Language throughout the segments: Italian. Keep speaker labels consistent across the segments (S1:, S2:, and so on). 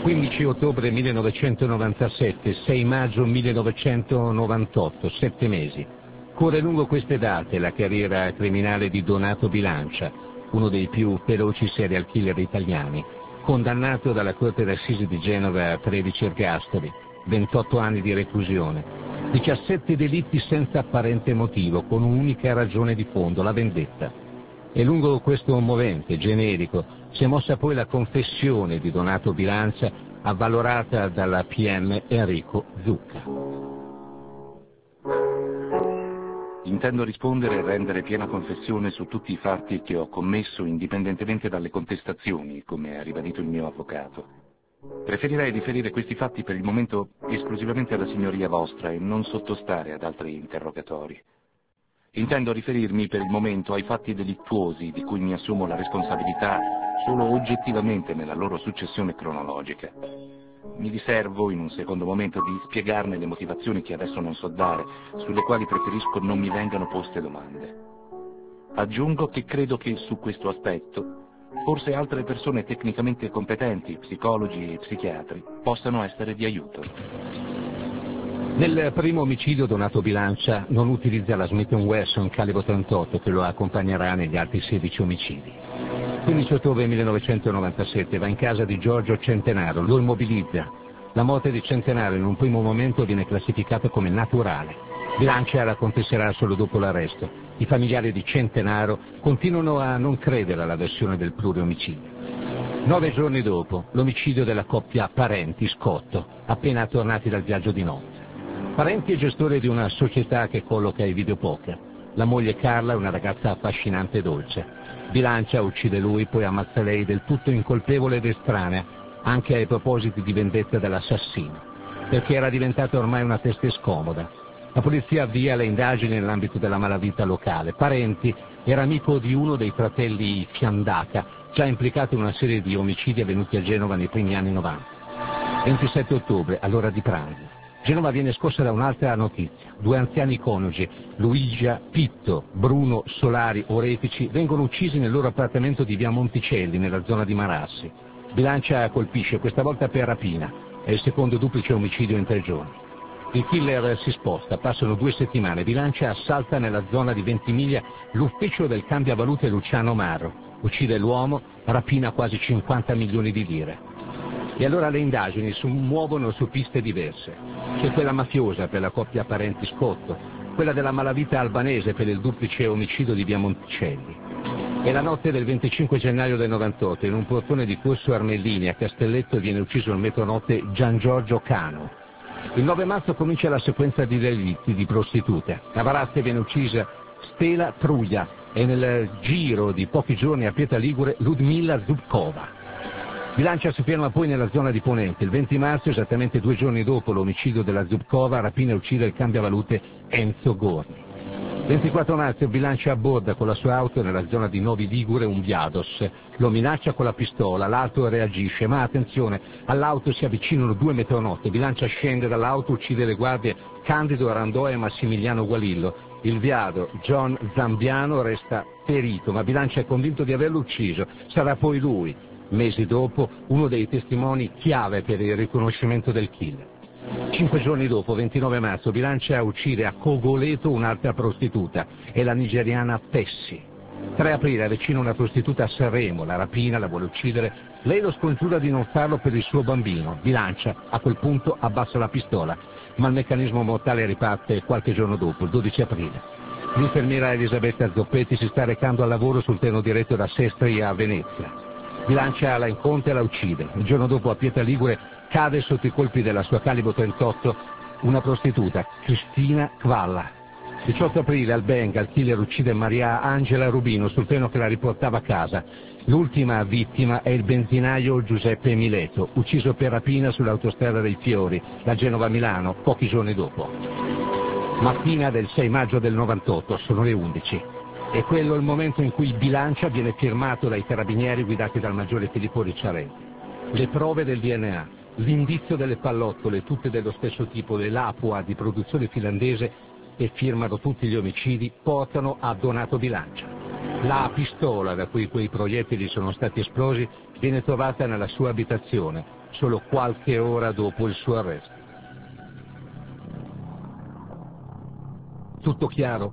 S1: 15 ottobre 1997, 6 maggio 1998, 7 mesi. Corre lungo queste date la carriera criminale di Donato Bilancia, uno dei più feroci serial killer italiani, condannato dalla Corte d'Assise di Genova a 13 ergastoli, 28 anni di reclusione, 17 delitti senza apparente motivo, con un'unica ragione di fondo, la vendetta. E lungo questo movente generico si è mossa poi la confessione di Donato Bilancia, avvalorata dalla PM Enrico Zucca.
S2: Intendo rispondere e rendere piena confessione su tutti i fatti che ho commesso indipendentemente dalle contestazioni, come ha ribadito il mio avvocato. Preferirei riferire questi fatti per il momento esclusivamente alla signoria vostra e non sottostare ad altri interrogatori. Intendo riferirmi per il momento ai fatti delittuosi di cui mi assumo la responsabilità solo oggettivamente nella loro successione cronologica. Mi riservo in un secondo momento di spiegarne le motivazioni che adesso non so dare, sulle quali preferisco non mi vengano poste domande. Aggiungo che credo che su questo aspetto forse altre persone tecnicamente competenti, psicologi e psichiatri, possano essere di aiuto.
S1: Nel primo omicidio Donato Bilancia non utilizza la Smith & Wesson calibro 38 che lo accompagnerà negli altri 16 omicidi. 15 ottobre 1997 va in casa di Giorgio Centenaro, lo immobilizza. La morte di Centenaro in un primo momento viene classificata come naturale. Bilancia la confesserà solo dopo l'arresto. I familiari di Centenaro continuano a non credere alla versione del pluriomicidio. 9 giorni dopo, l'omicidio della coppia Parenti Scotto, appena tornati dal viaggio di notte. Parenti è gestore di una società che colloca i videopoker. La moglie Carla è una ragazza affascinante e dolce. Bilancia uccide lui, poi ammazza lei del tutto incolpevole ed estranea, anche ai propositi di vendetta dell'assassino, perché era diventata ormai una testa scomoda. La polizia avvia le indagini nell'ambito della malavita locale. Parenti era amico di uno dei fratelli Fiandaca, già implicato in una serie di omicidi avvenuti a Genova nei primi anni 90. 27 ottobre, all'ora di pranzo. Genova viene scossa da un'altra notizia. 2 anziani coniugi, Luigia Pitto, Bruno Solari Orefici, vengono uccisi nel loro appartamento di via Monticelli, nella zona di Marassi. Bilancia colpisce, questa volta per rapina. È il secondo duplice omicidio in 3 giorni. Il killer si sposta, passano 2 settimane. Bilancia assalta nella zona di Ventimiglia l'ufficio del cambiavalute Luciano Marro. Uccide l'uomo, rapina quasi 50 milioni di lire. E allora le indagini si muovono su piste diverse. C'è quella mafiosa per la coppia Parenti Scotto, quella della malavita albanese per il duplice omicidio di via Monticelli. E la notte del 25 gennaio del 98, in un portone di Corso Armellini a Castelletto, viene ucciso il metronotte Gian Giorgio Cano. Il 9 marzo comincia la sequenza di delitti di prostitute. A Varazze viene uccisa Stella Truglia e nel giro di pochi giorni a Pietra Ligure Ludmilla Zubkova. Bilancia si ferma poi nella zona di Ponente. Il 20 marzo, esattamente 2 giorni dopo l'omicidio della Zubkova, rapina e uccide il cambiavalute Enzo Gorni. 24 marzo Bilancia abborda con la sua auto nella zona di Novi Ligure un Viados. Lo minaccia con la pistola, l'auto reagisce, ma attenzione, all'auto si avvicinano 2 metronotte. Bilancia scende dall'auto, uccide le guardie Candido Arandò e Massimiliano Gualillo. Il viado, John Zambiano, resta ferito, ma Bilancia è convinto di averlo ucciso. Sarà poi lui, mesi dopo, uno dei testimoni chiave per il riconoscimento del killer. 5 giorni dopo, 29 marzo, Bilancia uccide a Cogoleto un'altra prostituta, è la nigeriana Tessi. 3 aprile avvicina una prostituta a Sanremo, la rapina, la vuole uccidere, lei lo scongiura di non farlo per il suo bambino. Bilancia a quel punto abbassa la pistola, ma il meccanismo mortale riparte qualche giorno dopo, il 12 aprile. L'infermiera Elisabetta Zoppetti si sta recando al lavoro sul treno diretto da Sestri a Venezia. Bilancia la incontra e la uccide. Il giorno dopo a Pietra Ligure cade sotto i colpi della sua calibro 38 una prostituta, Cristina Kvalla. 18 aprile al Benga il killer uccide Maria Angela Rubino sul treno che la riportava a casa. L'ultima vittima è il benzinaio Giuseppe Mileto, ucciso per rapina sull'autostrada dei Fiori, da Genova a Milano, pochi giorni dopo. Mattina del 6 maggio del 98, sono le 11. È quello il momento in cui Bilancia viene firmato dai carabinieri guidati dal maggiore Filippo Ricciarelli. Le prove del DNA, l'indizio delle pallottole, tutte dello stesso tipo, dell'Apua di produzione finlandese, che firmano tutti gli omicidi, portano a Donato Bilancia. La pistola da cui quei proiettili sono stati esplosi viene trovata nella sua abitazione, solo qualche ora dopo il suo arresto. Tutto chiaro?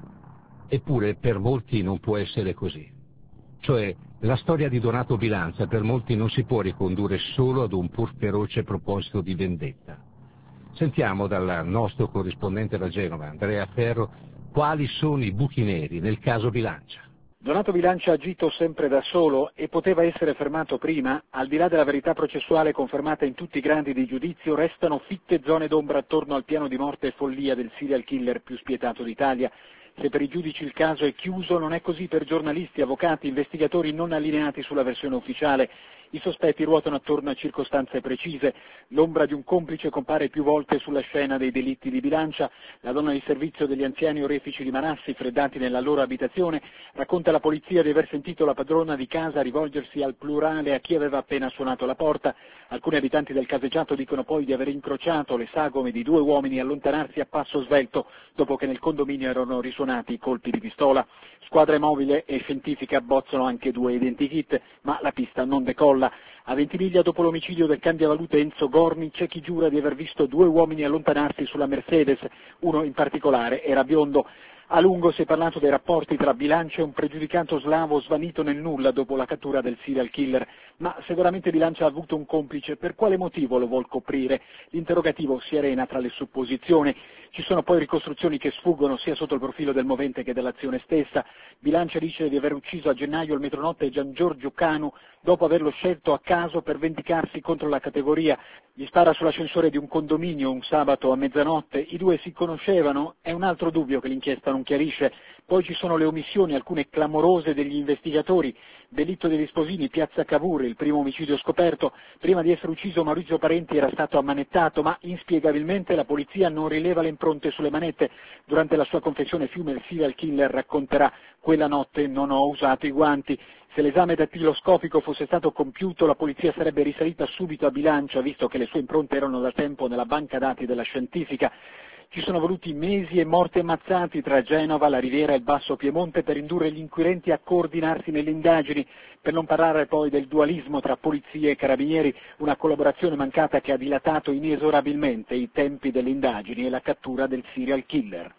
S1: Eppure per molti non può essere così. Cioè, la storia di Donato Bilancia per molti non si può ricondurre solo ad un pur feroce proposito di vendetta. Sentiamo dal nostro corrispondente da Genova, Andrea Ferro, quali sono i buchi neri nel caso Bilancia.
S3: Donato Bilancia ha agito sempre da solo e poteva essere fermato prima. Al di là della verità processuale confermata in tutti i gradi di giudizio, restano fitte zone d'ombra attorno al piano di morte e follia del serial killer più spietato d'Italia. Se per i giudici il caso è chiuso, non è così per giornalisti, avvocati, investigatori non allineati sulla versione ufficiale. I sospetti ruotano attorno a circostanze precise. L'ombra di un complice compare più volte sulla scena dei delitti di Bilancia. La donna di servizio degli anziani orefici di Manassi, freddati nella loro abitazione, racconta alla polizia di aver sentito la padrona di casa rivolgersi al plurale a chi aveva appena suonato la porta. Alcuni abitanti del caseggiato dicono poi di aver incrociato le sagome di due uomini allontanarsi a passo svelto dopo che nel condominio erano risuonati i colpi di pistola. Squadre mobile e scientifiche abbozzano anche 2 identikit, ma la pista non decolla. A Ventimiglia, dopo l'omicidio del cambiavalute Enzo Gorni, c'è chi giura di aver visto 2 uomini allontanarsi sulla Mercedes, uno in particolare era biondo. A lungo si è parlato dei rapporti tra Bilancia e un pregiudicato slavo svanito nel nulla dopo la cattura del serial killer, ma se veramente Bilancia ha avuto un complice, per quale motivo lo vuol coprire? L'interrogativo si arena tra le supposizioni. Ci sono poi ricostruzioni che sfuggono sia sotto il profilo del movente che dell'azione stessa. Bilancia dice di aver ucciso a gennaio il metronotte Gian Giorgio Canu dopo averlo scelto a caso per vendicarsi contro la categoria. Gli spara sull'ascensore di un condominio un sabato a mezzanotte. I 2 si conoscevano? È un altro dubbio che l'inchiesta non chiarisce. Poi ci sono le omissioni, alcune clamorose degli investigatori. Delitto degli sposini, piazza Cavour, il primo omicidio scoperto. Prima di essere ucciso Maurizio Parenti era stato ammanettato, ma inspiegabilmente la polizia non rileva le impronte sulle manette. Durante la sua confessione Fiume, il serial killer racconterà: quella notte non ho usato i guanti. Se l'esame dattiloscopico fosse stato compiuto, la polizia sarebbe risalita subito a Bilancia, visto che le sue impronte erano da tempo nella banca dati della scientifica. Ci sono voluti mesi e morti ammazzati tra Genova, la Riviera e il Basso Piemonte per indurre gli inquirenti a coordinarsi nelle indagini, per non parlare poi del dualismo tra polizia e carabinieri, una collaborazione mancata che ha dilatato inesorabilmente i tempi delle indagini e la cattura del serial killer.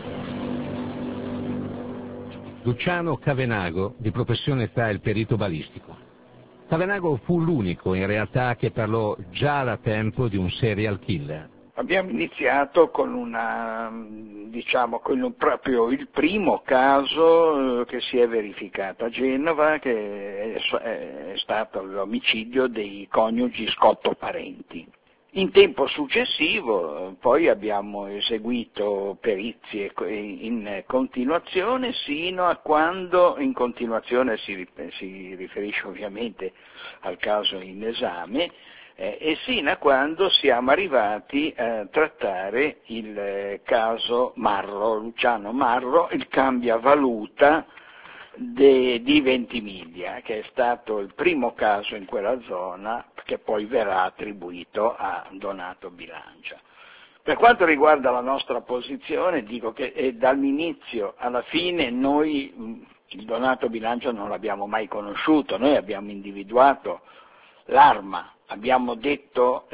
S1: Luciano Cavenago, di professione fa il perito balistico. Cavenago fu l'unico in realtà che parlò già da tempo di un serial killer.
S4: Abbiamo iniziato con proprio il primo caso che si è verificato a Genova, che è stato l'omicidio dei coniugi Scotto Parenti. In tempo successivo poi abbiamo eseguito perizie in continuazione sino a quando, in continuazione si riferisce ovviamente al caso in esame, e sino a quando siamo arrivati a trattare il caso Marro, Luciano Marro, il cambiavaluta di Ventimiglia, che è stato il primo caso in quella zona che poi verrà attribuito a Donato Bilancia. Per quanto riguarda la nostra posizione, dico che dall'inizio alla fine noi il Donato Bilancia non l'abbiamo mai conosciuto, noi abbiamo individuato l'arma, abbiamo detto,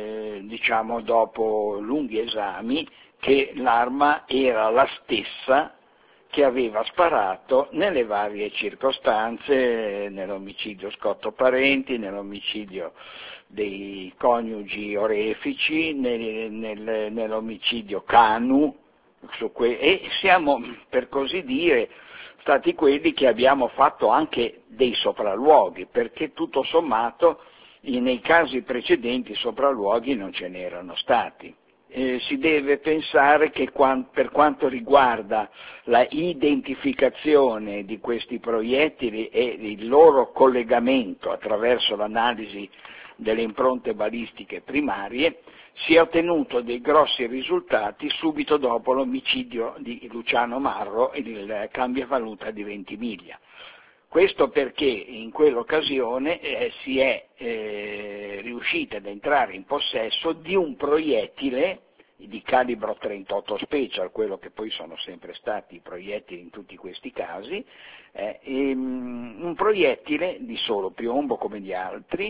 S4: dopo lunghi esami, che l'arma era la stessa che aveva sparato nelle varie circostanze, nell'omicidio Scotto Parenti, nell'omicidio dei coniugi orefici, nell'omicidio Canu, e siamo, per così dire, stati quelli che abbiamo fatto anche dei sopralluoghi, perché tutto sommato nei casi precedenti sopralluoghi non ce n'erano stati. Si deve pensare che per quanto riguarda la identificazione di questi proiettili e il loro collegamento attraverso l'analisi delle impronte balistiche primarie, si è ottenuto dei grossi risultati subito dopo l'omicidio di Luciano Marro e il cambiavaluta di Ventimiglia. Questo perché in quell'occasione si è riusciti ad entrare in possesso di un proiettile di calibro 38 Special, quello che poi sono sempre stati i proiettili in tutti questi casi, un proiettile di solo piombo come gli altri,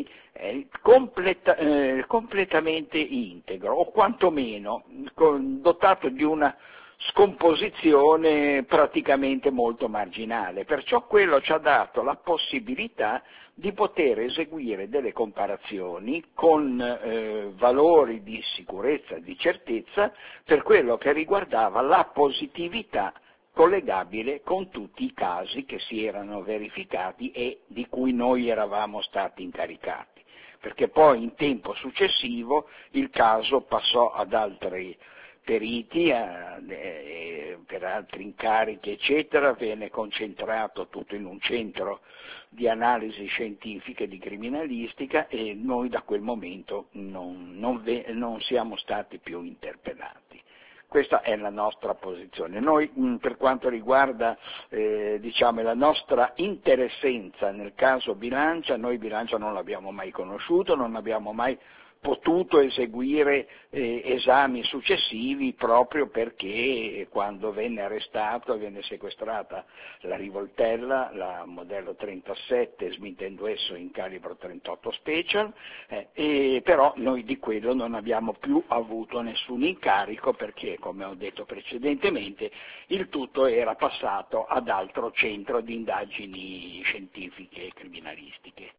S4: completamente integro, o quantomeno dotato di una scomposizione praticamente molto marginale, perciò quello ci ha dato la possibilità di poter eseguire delle comparazioni con valori di sicurezza, di certezza, per quello che riguardava la positività collegabile con tutti i casi che si erano verificati e di cui noi eravamo stati incaricati, perché poi in tempo successivo il caso passò ad altri periti, per altri incarichi eccetera, venne concentrato tutto in un centro di analisi scientifiche di criminalistica e noi da quel momento non siamo stati più interpellati. Questa è la nostra posizione. Noi per quanto riguarda la nostra interessenza nel caso Bilancia, noi Bilancia non l'abbiamo mai conosciuto, non abbiamo mai potuto eseguire esami successivi proprio perché quando venne arrestato e venne sequestrata la rivoltella, la modello 37 smittendo esso in calibro 38 Special, però noi di quello non abbiamo più avuto nessun incarico perché, come ho detto precedentemente, il tutto era passato ad altro centro di indagini scientifiche e criminalistiche.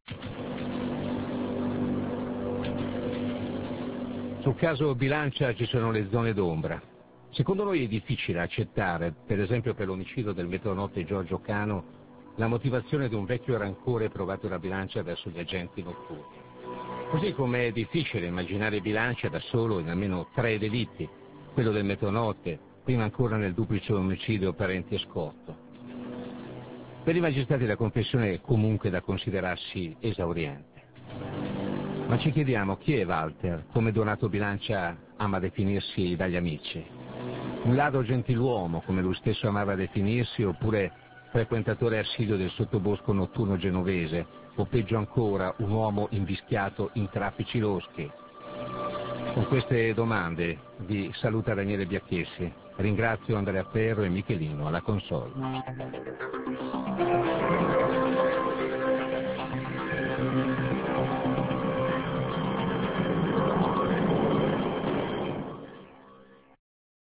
S1: Sul caso Bilancia ci sono le zone d'ombra. Secondo noi è difficile accettare, per esempio per l'omicidio del metronotte Giorgio Cano, la motivazione di un vecchio rancore provato da Bilancia verso gli agenti notturni. Così come è difficile immaginare Bilancia da solo in almeno 3 delitti, quello del metronotte, prima ancora nel duplice omicidio Parenti e Scotto. Per i magistrati la confessione è comunque da considerarsi esauriente. Ma ci chiediamo chi è Walter, come Donato Bilancia ama definirsi dagli amici. Un ladro gentiluomo, come lui stesso amava definirsi, oppure frequentatore assiduo del sottobosco notturno genovese, o peggio ancora, un uomo invischiato in traffici loschi? Con queste domande vi saluta Daniele Biacchessi. Ringrazio Andrea Ferro e Michelino alla console.